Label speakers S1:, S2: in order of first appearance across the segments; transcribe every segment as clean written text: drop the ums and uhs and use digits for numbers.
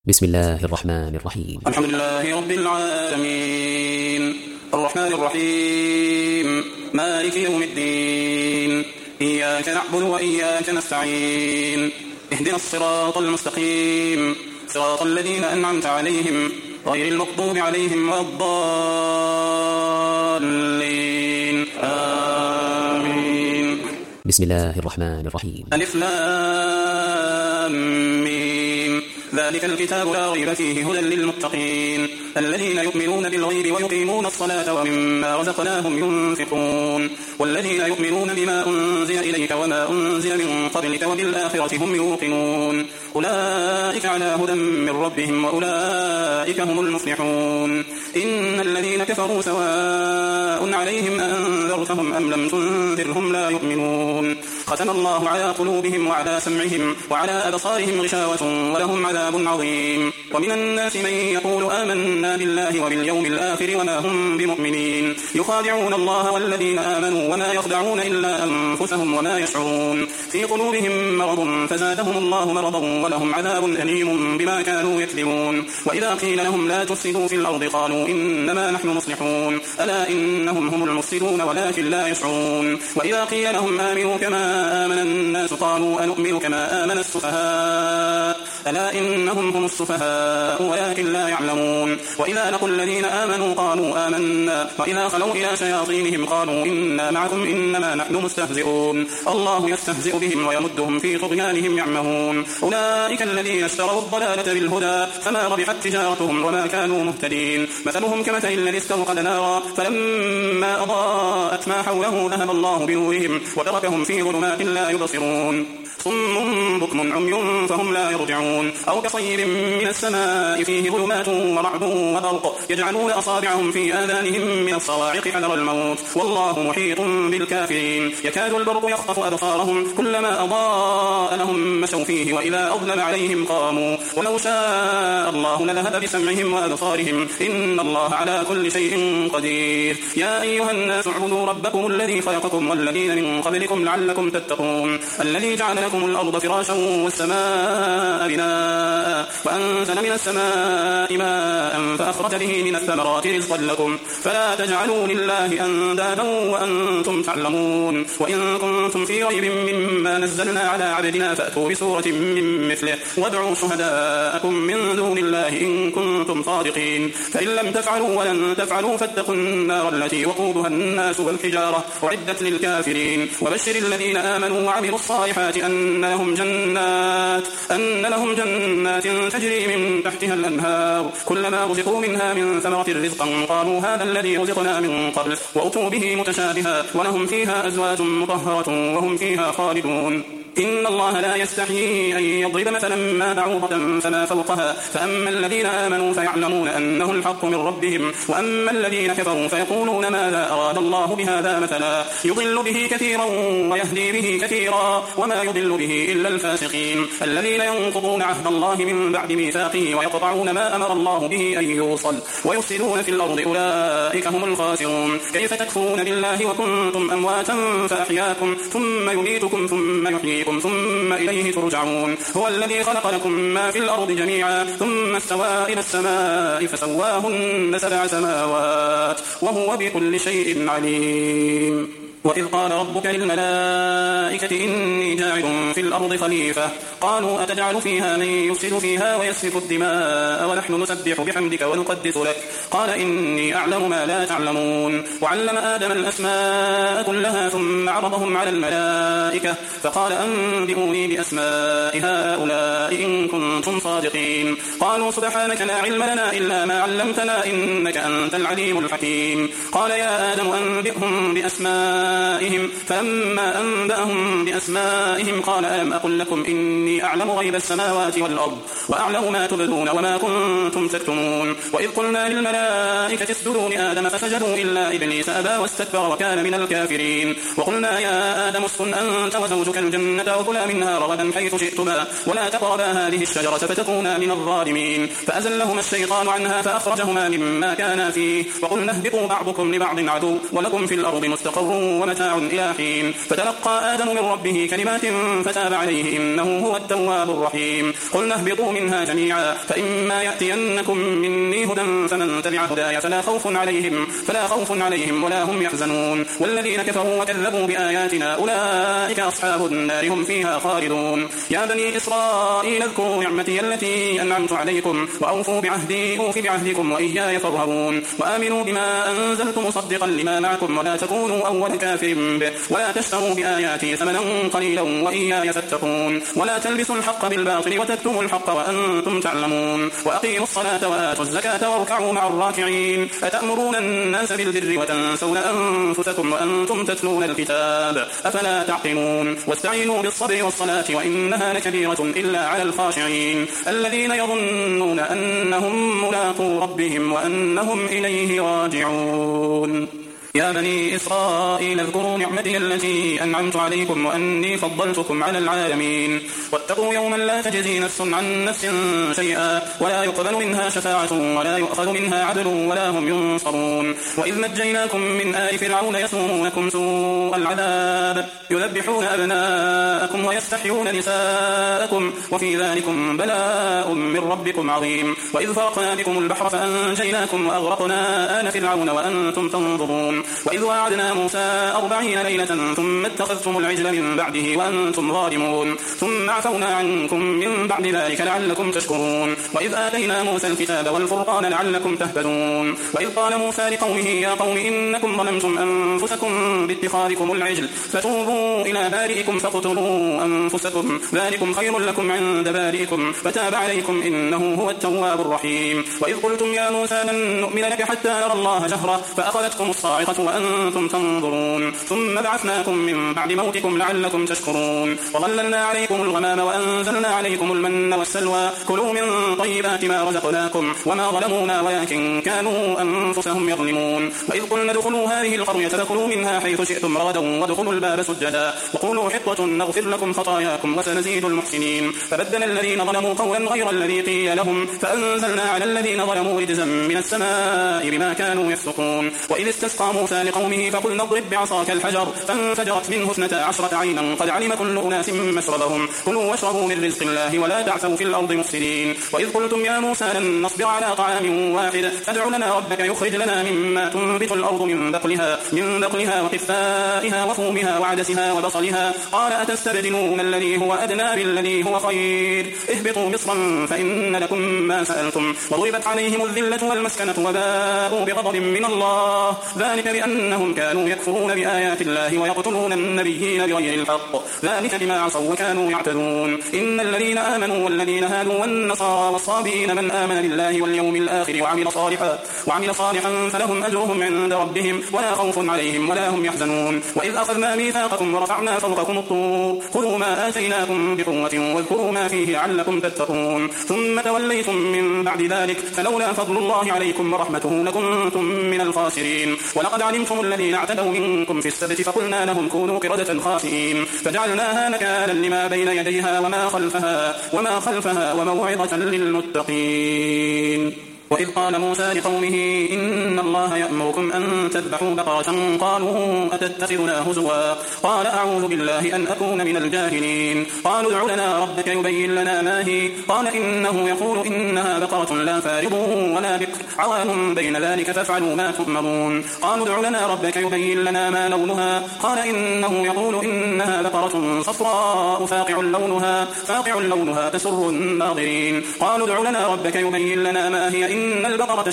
S1: بسم الله الرحمن الرحيم.
S2: الحمد لله رب العالمين، الرحمن الرحيم، مالك يوم الدين، إياك نعبد وإياك نستعين، اهدنا الصراط المستقيم، صراط الذين أنعمت عليهم غير المغضوب عليهم ولا الضالين، آمين.
S1: بسم الله الرحمن الرحيم.
S2: ألف لام ميم، ذلك الكتاب لا ريب فيه هدى للمتقين الذين يؤمنون بالغيب ويقيمون الصلاة ومما رزقناهم ينفقون والذين يؤمنون بما أنزل إليك وما أنزل من قبلك وبالآخرة هم يوقنون أولئك على هدى من ربهم وأولئك هم المفلحون. إن الذين كفروا سواء عليهم أنذرتهم أم لم تنذرهم لا يؤمنون ختم الله على قلوبهم وعلى سمعهم وعلى أبصارهم غشاوة ولهم عذاب عظيم. ومن الناس من يقول آمنا بالله وباليوم الآخر وما هم بمؤمنين يخادعون الله والذين آمنوا وما يخدعون إلا أنفسهم وما يشعرون في قلوبهم مرض فزادهم الله مرضا ولهم عذاب أليم بما كانوا يكذبون. وإذا قيل لهم لا تفسدوا في الأرض قالوا إنما نحن مصلحون ألا إنهم هم المفسدون ولكن لا يشعرون. وإذا قيل لهم آمنوا كما آمن الناس قالوا أنؤمن كما آمن السفهاء ألا إنهم هم السفهاء ولكن لا يعلمون. وإذا لقوا الذين آمنوا قالوا آمنا وإذا خلوا إلى شياطينهم قالوا إنا معكم إنما نحن مستهزئون الله يستهزئ بهم ويمدهم في طغيانهم يعمهون. أولئك الذين اشتروا الضلالة بالهدى فما ربحت تجارتهم وما كانوا مهتدين. مثلهم كمثل الذي استوقد نارا فلما أضاءت ما حوله ذهب الله بنورهم وتركهم في ظلمات لا يبصرون صم بكم عمي فهم لا يرجعون. أو كصيب من السماء فيه ظلمات ورعد وبرق يجعلون أصابعهم في آذانهم من الصواعق حذر الموت والله محيط بالكافرين. يكاد البرق يخطف أبصارهم كلما أضاء لهم مشوا فيه وإذا أظلم عليهم قاموا ولو شاء الله لذهب بسمعهم وأبصارهم إن الله على كل شيء قدير. يا أيها الناس اعبدوا ربكم الذي خلقكم والذين من قبلكم لعلكم تتقون الذي جعل لكم الأرض فراشا والسماء بناء وأنزل من السماء ماء فأخرج به من الثمرات رزقا لكم فلا تجعلوا لله أندادا وأنتم تعلمون. وإن كنتم في ريب مما نزلنا على عبدنا فأتوا بسورة من مثله وادعوا شهداءكم من دون الله إن كنتم صادقين فإن لم تفعلوا ولن تفعلوا فاتقوا النار التي وقودها الناس والحجارة أعدت للكافرين. وبشر الذين آمنوا وعملوا الصالحات أن لهم جنات تجري من تحتها الأنهار كلما رزقوا منها من ثمرة رزقا قالوا هذا الذي رزقنا من قبل وأتوا به متشابها ولهم فيها أزواج مطهرة وهم فيها خالدون. إن الله لا يستحيي أن يضرب مثلا ما بعوضة فما فوقها فأما الذين آمنوا فيعلمون أنه الحق من ربهم وأما الذين كفروا فيقولون ماذا أراد الله بهذا مثلا يضل به كثيرا ويهدي به كثيرا وما يضل به إلا الفاسقين الذين ينقضون عهد الله من بعد ميثاقه ويقطعون ما أمر الله به أن يوصل ويفسدون في الأرض أولئك هم الخاسرون. كيف تكفرون بالله وكنتم أمواتا فأحياكم ثم يميتكم ثم يحييكم ثم إليه ترجعون. هو الذي خلق لكم ما في الأرض جميعا ثم استوى إلى السماء فسواهن 7 سماوات وهو بكل شيء عليم. وإذ قال ربك للملائكة إني جاعل في الأرض خليفة قالوا أتجعل فيها من يفسد فيها ويسفك الدماء ونحن نسبح بحمدك ونقدس لك قال إني أعلم ما لا تعلمون. وعلم آدم الأسماء كلها ثم عرضهم على الملائكة فقال أنبئوني بأسماء هؤلاء إن كنتم صادقين قالوا سبحانك لا علم لنا إلا ما علمتنا إنك أنت العليم الحكيم. قال يا آدم أنبئهم بأسمائهم فلما أنبأهم بأسمائهم قال ألم أقل لكم إني أعلم غيب السماوات والأرض وأعلم ما تبدون وما كنتم تكتمون. وإذ قلنا للملائكة اسجدوا لآدم فسجدوا إلا إبليس أبى واستكبر وكان من الكافرين. وقلنا يا آدم اسكن أنت وزوجك الجنة وكلا منها رغدا حيث شئتما ولا تقربا هذه الشجرة فتكونا من الظالمين فأزلهما الشيطان عنها فأخرجهما مما كانا فيه وقلنا اهبطوا بعضكم لبعض عدو ولكم في الأرض مستقر ومتاع إلى حين. فتلقى آدم من ربه كلمات فتاب عليه إنه هو التواب الرحيم. قلنا اهبطوا منها جميعا فإما يأتينكم مني هدى فمن تبع هداي فلا خوف عليهم ولا هم يحزنون. والذين كفروا وكذبوا بآياتنا أولئك أصحاب النار هم فيها خالدون. يا بني إسرائيل اذكروا نعمتي التي أنعمت عليكم وأوفوا بعهدي أوف بعهدكم وإياي فارهبون. وآمنوا بما أنزلت مصدقا لما معكم ولا تكونوا أول كافر به ولا تشتروا بآياتي ثمنا قليلا وإياي فاتقون. ولا تلبسوا الحق بالباطل وتكتموا الحق وأنتم تعلمون. وأقيموا الصلاة وآتوا الزكاة واركعوا مع الراكعين. أتأمرون الناس بالبر وتنسون أنفسكم وأنتم تتلون الكتاب أفلا تعقلون. واستعينوا بالصبر والصلاة وإنها لكبيرة إلا على الخاشعين الذين يظنون أنهم ملاقو ربهم وأنهم إليه راجعون. يا بني إسرائيل اذكروا نعمتي التي أنعمت عليكم وأني فضلتكم على العالمين. واتقوا يوما لا تجزي نفس عن نفس شيئا ولا يقبل منها شفاعة ولا يؤخذ منها عدل ولا هم ينصرون. وإذ نجيناكم من آل فرعون يسومونكم سوء العذاب يذبحون أبناءكم ويستحيون نساءكم وفي ذلكم بلاء من ربكم عظيم. وإذ فرقنا بكم البحر فأنجيناكم وأغرقنا آل فرعون وأنتم تنظرون. وإذ وعدنا موسى 40 ليلة ثم اتخذتم العجل من بعده وأنتم ظالمون ثم عفونا عنكم من بعد ذلك لعلكم تشكرون. وإذ آتينا موسى الكتاب والفرقان لعلكم تهتدون. وإذ قال موسى لقومه يا قوم إنكم ظلمتم أنفسكم باتخاذكم العجل فتوبوا إلى بارئكم فاقتلوا أنفسكم ذلكم خير لكم عند بارئكم فتاب عليكم إنه هو التواب الرحيم. وإذ قلتم يا موسى لن نؤمن لك حتى نرى الله جهرة فأخذتكم الصاعقة وأنتم تنظرون ثم بعثناكم من بعد موتكم لعلكم تشكرون. وظللنا عليكم الغمام وأنزلنا عليكم المن والسلوى كلوا من طيبات ما رزقناكم وما ظلمونا ولكن كانوا أنفسهم يظلمون. وإذ قلنا ادخلوا هذه القرية فكلوا منها حيث شئتم رغدا وادخلوا الباب سجدا وقولوا حطة نغفر لكم خطاياكم وسنزيد المحسنين. فبدل الذين ظلموا قولا غير الذي قيل لهم فأنزلنا على الذين ظلموا رجزا من السماء بما كانوا يفسقون. وإذ استسقى موسى لقومه فقلنا اضرب بعصاك الحجر فانفجرت منه 12 عينا قد علم كل أناس مشربهم كلوا واشربوا من رزق الله ولا تعثوا في الأرض مفسدين. وإذ قلتم يا موسى لن نصبر على طعام واحد فادع لنا ربك يخرج لنا مما تنبت الأرض من بقلها وقثائها وفومها وعدسها وبصلها قال أتستبدلون الذي هو أدنى بالذي هو خير اهبطوا مصرا فإن لكم ما سألتم. وضربت عليهم الذلة والمسكنة وباءوا بغضب من الله ذلك بأنهم كانوا يكفرون بآيات الله ويقتلون النبيين بغير الحق ذلك بما عصوا وكانوا يعتدون. إن الذين آمنوا والذين هادوا والنصارى والصابئين من آمن بالله واليوم الآخر وعمل صالحا فلهم أجرهم عند ربهم ولا خوف عليهم ولا هم يحزنون. وإذ أخذنا ميثاقكم ورفعنا فوقكم الطور خذوا ما آتيناكم بقوة واذكروا ما فيه لعلكم تتقون ثم توليتم من بعد ذلك فلولا فضل الله عليكم ورحمته لكنتم من الخاسرين. ولقد علمتم الذين اعتدوا منكم في السبت فقلنا لهم كونوا قردة خاسئين فجعلناها نكالا لما بين يديها وما خلفها وموعظة للمتقين. وإذ قال موسى لقومه إن الله يأمركم أن تذبحوا بقرة قالوا أتتخذنا هزوا قال أعوذ بالله أن أكون من الجاهلين. قالوا ادع لنا ربك يبين لنا ما هي قال إنه يقول إنها بقرة لا فارض ولا بكر عوان بين ذلك فافعلوا ما تؤمرون. قالوا ادع لنا ربك يبين لنا ما لونها قال إنه يقول إنها بقرة صفراء فاقع لونها تسر الناظرين. قالوا ادع لنا ربك يبين لنا ما هي إن البقرة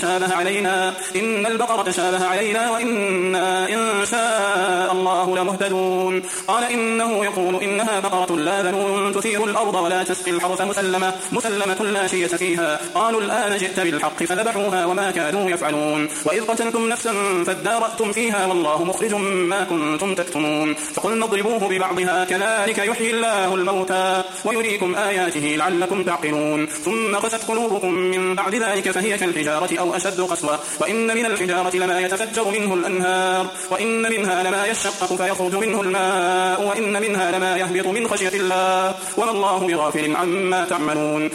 S2: تشابه علينا وإنا إن شاء الله لمهتدون. قال إنه يقول إنها بقرة لا ذلول تثير الأرض ولا تسقي الحرث مسلمة لا شية فيها. قالوا الآن جئت بالحق فذبحوها وما كانوا يفعلون. وإذ قتلتم نفسا فادارأتم فيها والله مخرج ما كنتم تكتمون. فقلنا اضربوه ببعضها كذلك يحيي الله الموتى ويريكم آياته لعلكم تعقلون. ثم قست قلوبكم من بعد ذلك فهي كالحجارة أو أشد قسوة وإن من الحجارة لما يتفجر منه الأنهار وإن منها لما يشقق فيخرج منه الماء وإن منها لما يهبط من خشية الله وما الله بغافل عما تعملون.